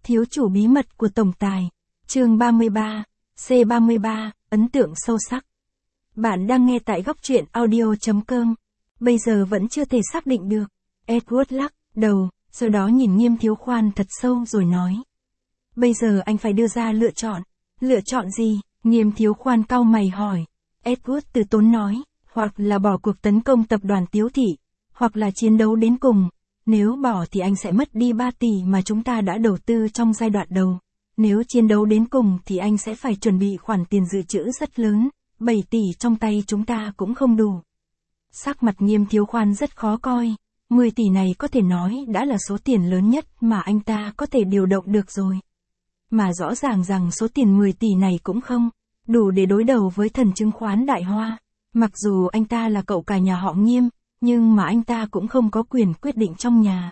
Thiếu chủ bí mật của tổng tài. Chương 33, C33, ấn tượng sâu sắc. Bạn đang nghe tại góc truyện audio.com. Bây giờ vẫn chưa thể xác định được. Edward lắc đầu, sau đó nhìn Nghiêm Thiếu Khoan thật sâu rồi nói. Bây giờ anh phải đưa ra lựa chọn. Lựa chọn gì? Nghiêm Thiếu Khoan cau mày hỏi. Edward từ tốn nói, hoặc là bỏ cuộc tấn công tập đoàn Tiếu Thị, hoặc là chiến đấu đến cùng. Nếu bỏ thì anh sẽ mất đi 3 tỷ mà chúng ta đã đầu tư trong giai đoạn đầu. Nếu chiến đấu đến cùng thì anh sẽ phải chuẩn bị khoản tiền dự trữ rất lớn, 7 tỷ trong tay chúng ta cũng không đủ. Sắc mặt Nghiêm Thiếu Khoan rất khó coi, 10 tỷ này có thể nói đã là số tiền lớn nhất mà anh ta có thể điều động được rồi. Mà rõ ràng rằng số tiền 10 tỷ này cũng không đủ để đối đầu với thần chứng khoán Đại Hoa. Mặc dù anh ta là cậu cả nhà họ Nghiêm, nhưng mà anh ta cũng không có quyền quyết định trong nhà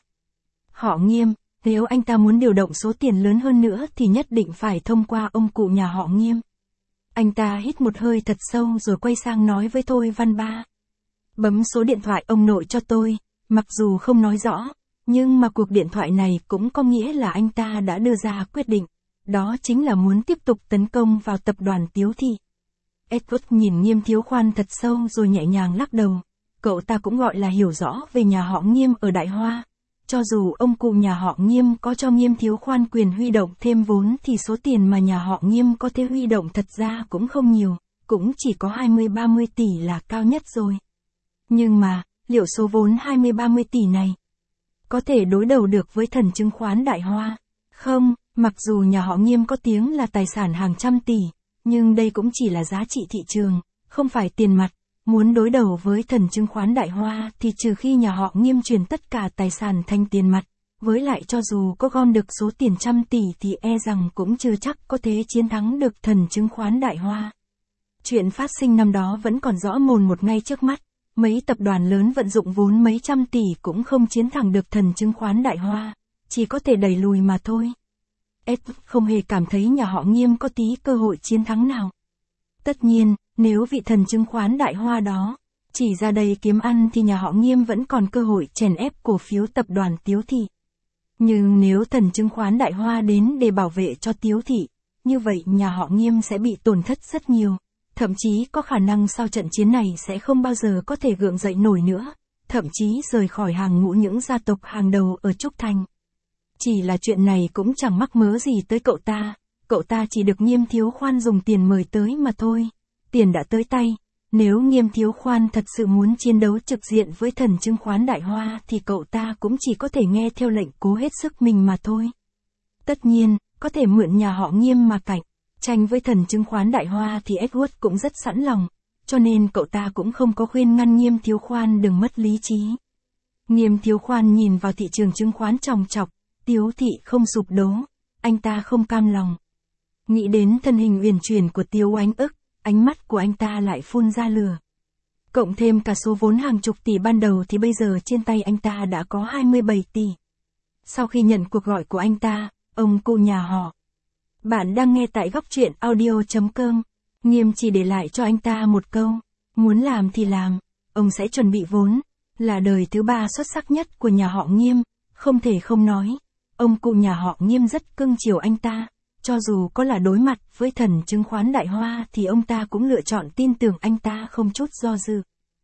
họ Nghiêm. Nếu anh ta muốn điều động số tiền lớn hơn nữa thì nhất định phải thông qua ông cụ nhà họ Nghiêm. Anh ta hít một hơi thật sâu rồi quay sang nói với Thôi Văn Ba. Bấm số điện thoại ông nội cho tôi, mặc dù không nói rõ, nhưng mà cuộc điện thoại này cũng có nghĩa là anh ta đã đưa ra quyết định. Đó chính là muốn tiếp tục tấn công vào tập đoàn Tiếu Thị. Edward nhìn Nghiêm Thiếu Khoan thật sâu rồi nhẹ nhàng lắc đầu. Cậu ta cũng gọi là hiểu rõ về nhà họ Nghiêm ở Đại Hoa. Cho dù ông cụ nhà họ Nghiêm có cho Nghiêm Thiếu Khoan quyền huy động thêm vốn thì số tiền mà nhà họ Nghiêm có thể huy động thật ra cũng không nhiều, cũng chỉ có 20-30 tỷ là cao nhất rồi. Nhưng mà, liệu số vốn 20-30 tỷ này có thể đối đầu được với thần chứng khoán Đại Hoa? Không, mặc dù nhà họ Nghiêm có tiếng là tài sản hàng trăm tỷ, nhưng đây cũng chỉ là giá trị thị trường, không phải tiền mặt. Muốn đối đầu với thần chứng khoán Đại Hoa thì trừ khi nhà họ Nghiêm chuyển tất cả tài sản thành tiền mặt, với lại cho dù có gom được số tiền trăm tỷ thì e rằng cũng chưa chắc có thể chiến thắng được thần chứng khoán Đại Hoa. Chuyện phát sinh năm đó vẫn còn rõ mồn một ngay trước mắt, mấy tập đoàn lớn vận dụng vốn mấy trăm tỷ cũng không chiến thắng được thần chứng khoán Đại Hoa, chỉ có thể đẩy lùi mà thôi. Edward không hề cảm thấy nhà họ Nghiêm có tí cơ hội chiến thắng nào. Tất nhiên, nếu vị thần chứng khoán Đại Hoa đó chỉ ra đây kiếm ăn thì nhà họ Nghiêm vẫn còn cơ hội chèn ép cổ phiếu tập đoàn Tiếu Thị. Nhưng nếu thần chứng khoán Đại Hoa đến để bảo vệ cho Tiếu Thị, như vậy nhà họ Nghiêm sẽ bị tổn thất rất nhiều. Thậm chí có khả năng sau trận chiến này sẽ không bao giờ có thể gượng dậy nổi nữa, thậm chí rời khỏi hàng ngũ những gia tộc hàng đầu ở Trúc Thành. Chỉ là chuyện này cũng chẳng mắc mớ gì tới cậu ta chỉ được Nghiêm Thiếu Khoan dùng tiền mời tới mà thôi. Tiền đã tới tay, nếu Nghiêm Thiếu Khoan thật sự muốn chiến đấu trực diện với thần chứng khoán Đại Hoa thì cậu ta cũng chỉ có thể nghe theo lệnh cố hết sức mình mà thôi. Tất nhiên, có thể mượn nhà họ Nghiêm mà cạnh tranh với thần chứng khoán Đại Hoa thì Edward cũng rất sẵn lòng, cho nên cậu ta cũng không có khuyên ngăn Nghiêm Thiếu Khoan đừng mất lý trí. Nghiêm Thiếu Khoan nhìn vào thị trường chứng khoán chòng chọc, Tiếu Thị không sụp đổ, anh ta không cam lòng. Nghĩ đến thân hình uyển chuyển của Tiếu Ánh Ức, ánh mắt của anh ta lại phun ra lửa. Cộng thêm cả số vốn hàng chục tỷ ban đầu thì bây giờ trên tay anh ta đã có 27 tỷ. Sau khi nhận cuộc gọi của anh ta, ông cụ nhà họ. Bạn đang nghe tại góc truyện audio.com. Nghiêm chỉ để lại cho anh ta một câu. Muốn làm thì làm, ông sẽ chuẩn bị vốn. Là đời thứ ba xuất sắc nhất của nhà họ Nghiêm, không thể không nói. Ông cụ nhà họ Nghiêm rất cưng chiều anh ta. Cho dù có là đối mặt với thần chứng khoán Đại Hoa thì ông ta cũng lựa chọn tin tưởng anh ta không chút do dự.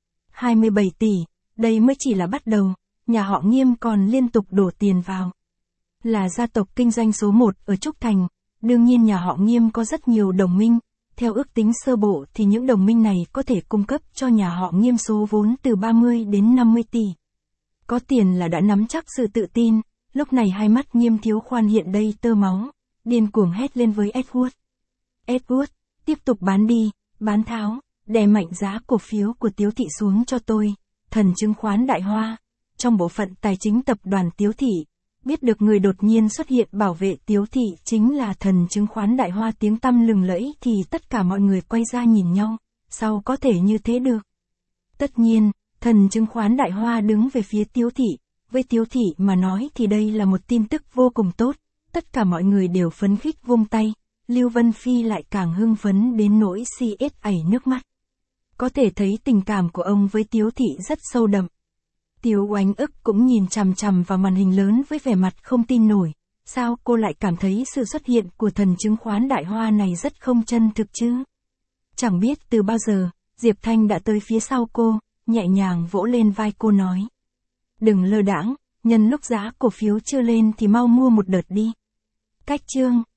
27 tỷ, đây mới chỉ là bắt đầu, nhà họ Nghiêm còn liên tục đổ tiền vào. Là gia tộc kinh doanh số 1 ở Trúc Thành, đương nhiên nhà họ Nghiêm có rất nhiều đồng minh, theo ước tính sơ bộ thì những đồng minh này có thể cung cấp cho nhà họ Nghiêm số vốn từ 30 đến 50 tỷ. Có tiền là đã nắm chắc sự tự tin, lúc này hai mắt Nghiêm Thiếu Khoan hiện đây tơ máu. Điên cuồng hét lên với Edward. Edward, tiếp tục bán đi, bán tháo, đè mạnh giá cổ phiếu của Tiếu Thị xuống cho tôi. Thần chứng khoán Đại Hoa, trong bộ phận tài chính tập đoàn Tiếu Thị, biết được người đột nhiên xuất hiện bảo vệ Tiếu Thị chính là thần chứng khoán Đại Hoa tiếng tăm lừng lẫy thì tất cả mọi người quay ra nhìn nhau, sao có thể như thế được. Tất nhiên, thần chứng khoán Đại Hoa đứng về phía Tiếu Thị, với Tiếu Thị mà nói thì đây là một tin tức vô cùng tốt. Tất cả mọi người đều phấn khích vung tay, Lưu Vân Phi lại càng hưng phấn đến nỗi xiết nước mắt. Có thể thấy tình cảm của ông với Tiếu Thị rất sâu đậm. Tiếu Oánh Ức cũng nhìn chằm chằm vào màn hình lớn với vẻ mặt không tin nổi, Sao cô lại cảm thấy sự xuất hiện của thần chứng khoán Đại Hoa này rất không chân thực chứ? Chẳng biết từ bao giờ, Diệp Thanh đã tới phía sau cô, nhẹ nhàng vỗ lên vai cô nói. Đừng lơ đãng, nhân lúc giá cổ phiếu chưa lên thì mau mua một đợt đi. Cách chương